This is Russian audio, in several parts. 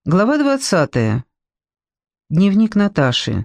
Глава 20. Дневник Наташи.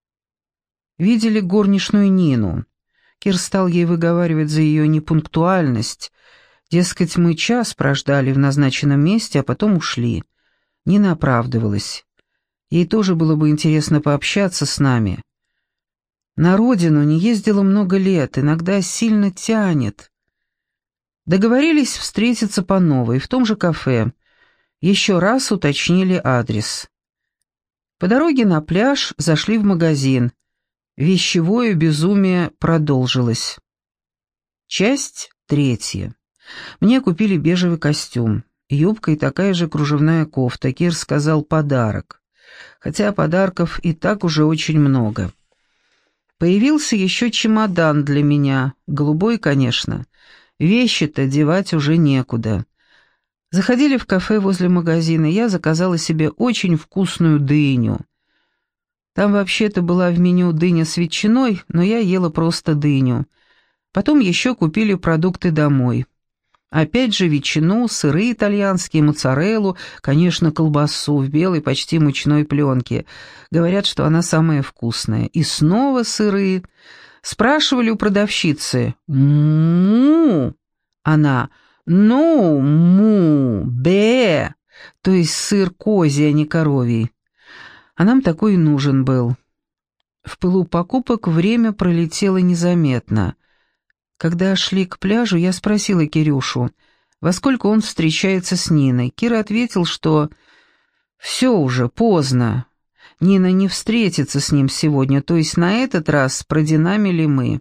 Видели горничную Нину. Кир стал ей выговаривать за ее непунктуальность. Дескать, мы час прождали в назначенном месте, а потом ушли. Нина оправдывалась. Ей тоже было бы интересно пообщаться с нами. На родину не ездила много лет, иногда сильно тянет. Договорились встретиться по новой, в том же кафе. Еще раз уточнили адрес. По дороге на пляж зашли в магазин. Вещевое безумие продолжилось. Часть 3. Мне купили бежевый костюм. Юбка и такая же кружевная кофта. Кир сказал подарок. Хотя подарков и так уже очень много. Появился еще чемодан для меня. Голубой, конечно. Вещи-то девать уже некуда. Заходили в кафе возле магазина, я заказала себе очень вкусную дыню. Там вообще-то была в меню дыня с ветчиной, но я ела просто дыню. Потом еще купили продукты домой. Опять же ветчину, сыры итальянские, моцареллу, конечно, колбасу в белой почти мучной пленке. Говорят, что она самая вкусная. И снова сыры. Спрашивали у продавщицы. «Му?» Она «Ну, му, бе», то есть сыр козий, а не коровий. А нам такой и нужен был. В пылу покупок время пролетело незаметно. Когда шли к пляжу, я спросила Кирюшу, во сколько он встречается с Ниной. Кир ответил, что «все уже, поздно. Нина не встретится с ним сегодня, то есть на этот раз продинамили мы».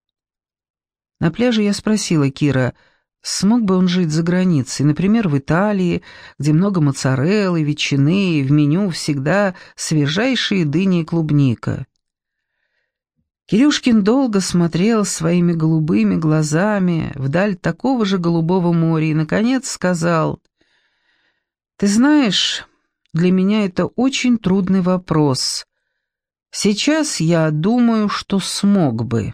На пляже я спросила Кира, смог бы он жить за границей, например, в Италии, где много моцареллы, ветчины, и в меню всегда свежайшие дыни и клубника. Кирюшкин долго смотрел своими голубыми глазами вдаль такого же голубого моря и, наконец, сказал: «Ты знаешь, для меня это очень трудный вопрос. Сейчас я думаю, что смог бы».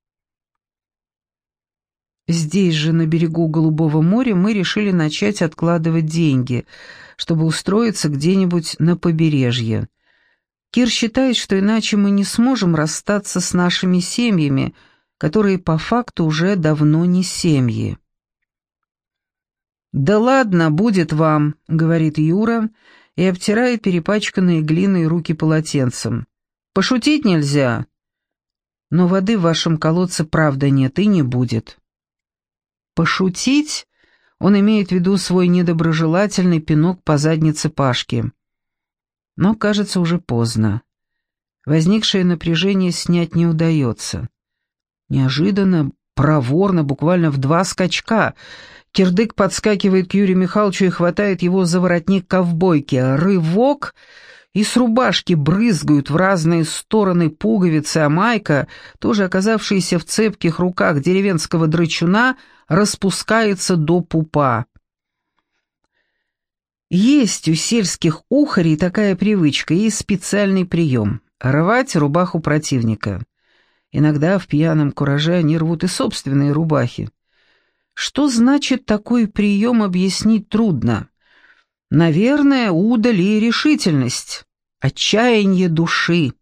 Здесь же, на берегу Голубого моря, мы решили начать откладывать деньги, чтобы устроиться где-нибудь на побережье. Кир считает, что иначе мы не сможем расстаться с нашими семьями, которые по факту уже давно не семьи. «Да ладно, будет вам», — говорит Юра и обтирает перепачканные глиной руки полотенцем. «Пошутить нельзя. Но воды в вашем колодце правда нет и не будет». Пошутить он имеет в виду свой недоброжелательный пинок по заднице Пашки. Но, кажется, уже поздно. Возникшее напряжение снять не удается. Неожиданно, проворно, буквально в 2 скачка, Кирдык подскакивает к Юрию Михайловичу и хватает его за воротник ковбойки. Рывок, и с рубашки брызгают в разные стороны пуговицы, а майка, тоже оказавшаяся в цепких руках деревенского драчуна, распускается до пупа. Есть у сельских ухарей такая привычка и специальный прием — рвать рубаху противника. Иногда в пьяном кураже они рвут и собственные рубахи. Что значит такой прием, объяснить трудно. Наверное, удаль и решительность, отчаяние души.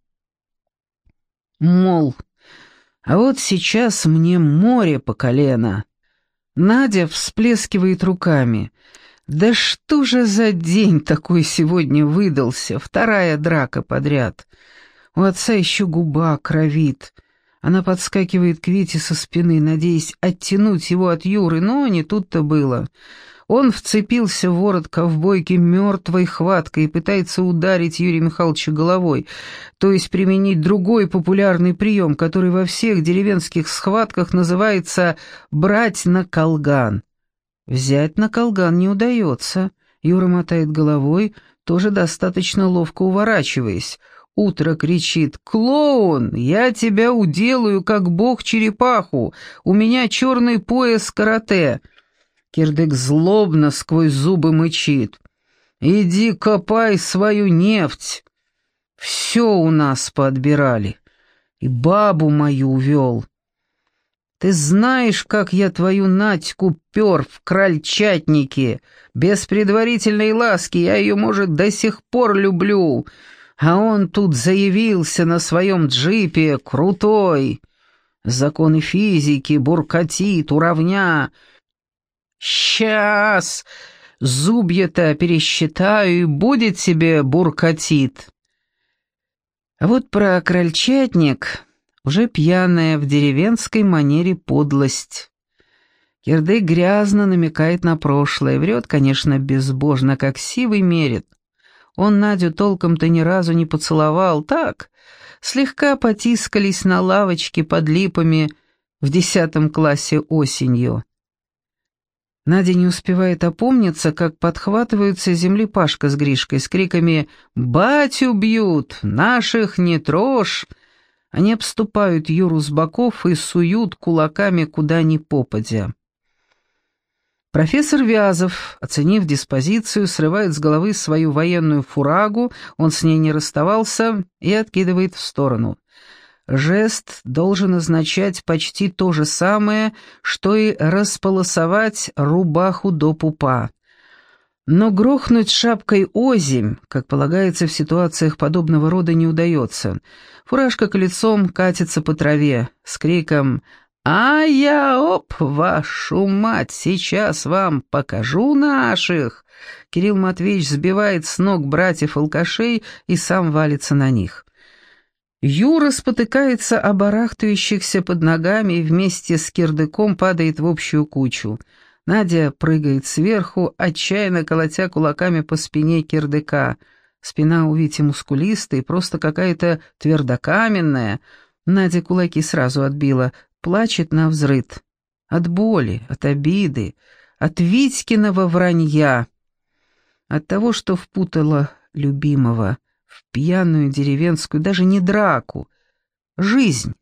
Мол, а вот сейчас мне море по колено. Надя всплескивает руками. Да что же за день такой сегодня выдался? 2-я драка подряд. У отца еще губа кровит. Она подскакивает к Вите со спины, надеясь оттянуть его от Юры, но не тут-то было. Он вцепился в ворот ковбойки мертвой хваткой и пытается ударить Юрия Михайловича головой, то есть применить другой популярный прием, который во всех деревенских схватках называется «брать на колган». Взять на колган не удается. Юра мотает головой, тоже достаточно ловко уворачиваясь. Утро кричит: «Клоун, я тебя уделаю, как бог черепаху, у меня черный пояс карате». Кирдык злобно сквозь зубы мычит: «Иди копай свою нефть». Все у нас поотбирали, и бабу мою увел. Ты знаешь, как я твою Надьку пер в крольчатнике? Без предварительной ласки я ее, может, до сих пор люблю. А он тут заявился на своем джипе, крутой. Законы физики, буркатит, уравня. Сейчас зубья-то пересчитаю, и будет тебе буркатит. А вот про крольчатник уже пьяная в деревенской манере подлость. Кирдык грязно намекает на прошлое, врет, конечно, безбожно, как сивый мерит. Он Надю толком-то ни разу не поцеловал, так, слегка потискались на лавочке под липами в 10 классе осенью. Надя не успевает опомниться, как подхватываются с земли Пашка с Гришкой с криками «Батю бьют! Наших не трожь!». Они обступают Юру с боков и суют кулаками куда ни попадя. Профессор Вязов, оценив диспозицию, срывает с головы свою военную фурагу, он с ней не расставался, и откидывает в сторону. Жест должен означать почти то же самое, что и располосовать рубаху до пупа. Но грохнуть шапкой озимь, как полагается в ситуациях подобного рода, не удается. Фуражка колесом катится по траве с криком «А-я-оп, вашу мать, сейчас вам покажу наших!» Кирилл Матвеевич сбивает с ног братьев-алкашей и сам валится на них. Юра спотыкается о барахтающихся под ногами и вместе с кирдыком падает в общую кучу. Надя прыгает сверху, отчаянно колотя кулаками по спине кирдыка. Спина у Вити мускулистая, просто какая-то твердокаменная. Надя кулаки сразу отбила, плачет навзрыд. От боли, от обиды, от Витькиного вранья. От того, что впутала любимого в пьяную деревенскую, даже не драку, жизнь.